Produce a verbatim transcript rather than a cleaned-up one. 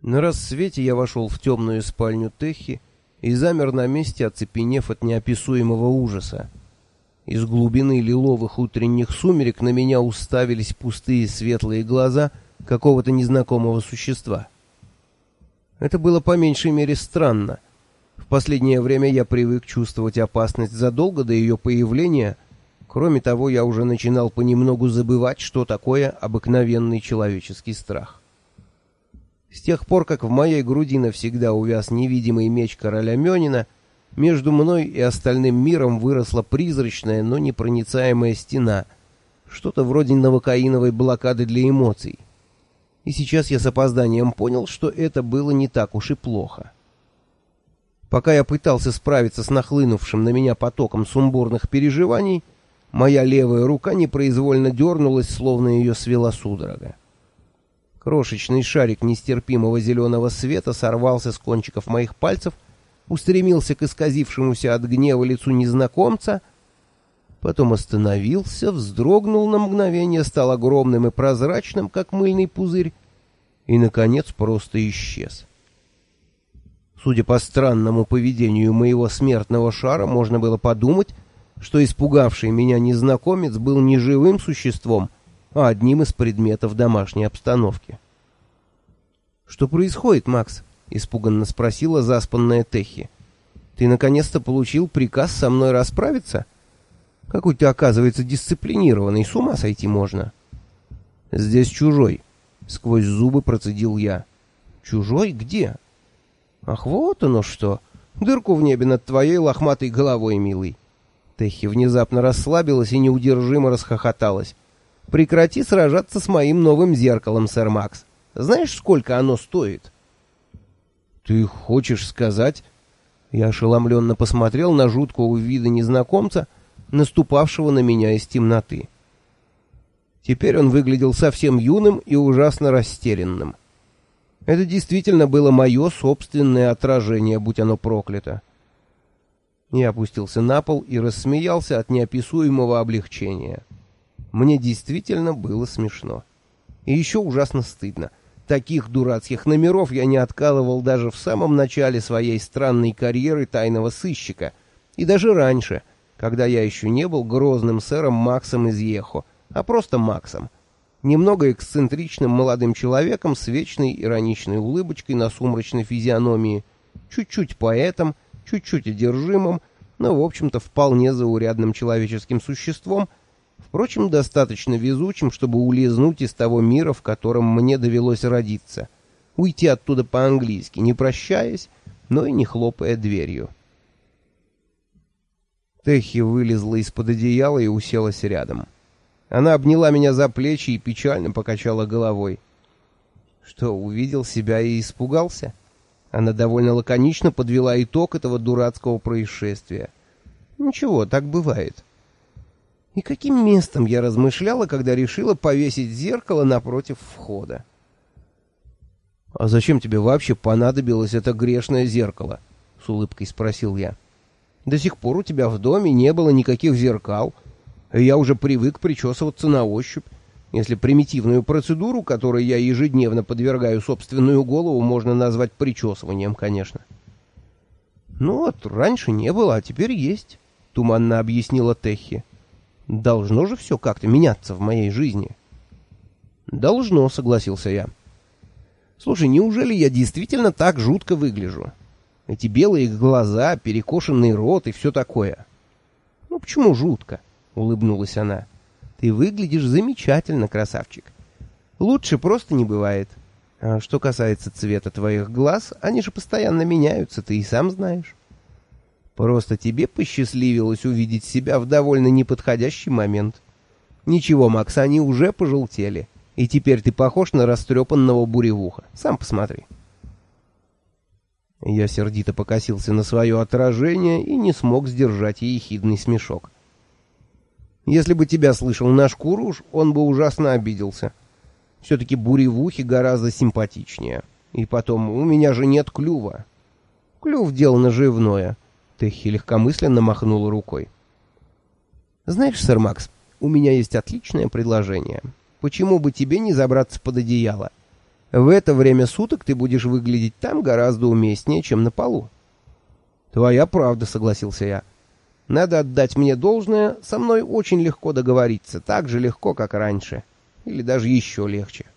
На рассвете я вошел в темную спальню Техи и замер на месте, оцепенев от неописуемого ужаса. Из глубины лиловых утренних сумерек на меня уставились пустые светлые глаза какого-то незнакомого существа. Это было по меньшей мере странно. В последнее время я привык чувствовать опасность задолго до ее появления. Кроме того, я уже начинал понемногу забывать, что такое обыкновенный человеческий страх. С тех пор, как в моей груди навсегда увяз невидимый меч короля Мёнина, между мной и остальным миром выросла призрачная, но непроницаемая стена, что-то вроде новокаиновой блокады для эмоций. И сейчас я с опозданием понял, что это было не так уж и плохо. Пока я пытался справиться с нахлынувшим на меня потоком сумбурных переживаний, моя левая рука непроизвольно дернулась, словно ее свела судорога. Крошечный шарик нестерпимого зеленого света сорвался с кончиков моих пальцев, устремился к исказившемуся от гнева лицу незнакомца, потом остановился, вздрогнул на мгновение, стал огромным и прозрачным, как мыльный пузырь, и, наконец, просто исчез. Судя по странному поведению моего смертного шара, можно было подумать, что испугавший меня незнакомец был не живым существом, а одним из предметов домашней обстановки. «Что происходит, Макс?» — испуганно спросила заспанная Техи. «Ты наконец-то получил приказ со мной расправиться? Какой ты, оказывается, дисциплинированный, с ума сойти можно». «Здесь чужой», — сквозь зубы процедил я. «Чужой? Где?» «Ах, вот оно что! Дырку в небе над твоей лохматой головой, милый». Техи внезапно расслабилась и неудержимо расхохоталась. «Прекрати сражаться с моим новым зеркалом, сэр Макс. Знаешь, сколько оно стоит?» «Ты хочешь сказать...» Я ошеломленно посмотрел на жуткого вида незнакомца, наступавшего на меня из темноты. Теперь он выглядел совсем юным и ужасно растерянным. Это действительно было мое собственное отражение, будь оно проклято. Я опустился на пол и рассмеялся от неописуемого облегчения. Мне действительно было смешно. И еще ужасно стыдно. Таких дурацких номеров я не откалывал даже в самом начале своей странной карьеры тайного сыщика. И даже раньше, когда я еще не был грозным сэром Максом из Ехо, а просто Максом. Немного эксцентричным молодым человеком с вечной ироничной улыбочкой на сумрачной физиономии. Чуть-чуть поэтом, чуть-чуть одержимым, но, в общем-то, вполне заурядным человеческим существом, впрочем, достаточно везучим, чтобы улизнуть из того мира, в котором мне довелось родиться, уйти оттуда по-английски, не прощаясь, но и не хлопая дверью. Техи вылезла из-под одеяла и уселась рядом. Она обняла меня за плечи и печально покачала головой. Что, увидел себя и испугался? Она довольно лаконично подвела итог этого дурацкого происшествия. Ничего, так бывает. И каким местом я размышляла, когда решила повесить зеркало напротив входа? — А зачем тебе вообще понадобилось это грешное зеркало? — с улыбкой спросил я. — До сих пор у тебя в доме не было никаких зеркал, и я уже привык причесываться на ощупь, если примитивную процедуру, которой я ежедневно подвергаю собственную голову, можно назвать причесыванием, конечно. — Ну вот, раньше не было, а теперь есть, — туманно объяснила Техи. Должно же все как-то меняться в моей жизни. Должно, согласился я. Слушай, неужели я действительно так жутко выгляжу? Эти белые глаза, перекошенный рот и все такое. Ну почему жутко? Улыбнулась она. Ты выглядишь замечательно, красавчик. Лучше просто не бывает. А что касается цвета твоих глаз, они же постоянно меняются, ты и сам знаешь. Просто тебе посчастливилось увидеть себя в довольно неподходящий момент. Ничего, Макс, они уже пожелтели. И теперь ты похож на растрепанного буревуха. Сам посмотри. Я сердито покосился на свое отражение и не смог сдержать ехидный смешок. Если бы тебя слышал наш Куруш, он бы ужасно обиделся. Все-таки буревухи гораздо симпатичнее. И потом, у меня же нет клюва. Клюв — дело наживное. Техи легкомысленно махнула рукой. «Знаешь, сэр Макс, у меня есть отличное предложение. Почему бы тебе не забраться под одеяло? В это время суток ты будешь выглядеть там гораздо уместнее, чем на полу. Твоя правда, согласился я. Надо отдать мне должное, со мной очень легко договориться, так же легко, как раньше. Или даже еще легче.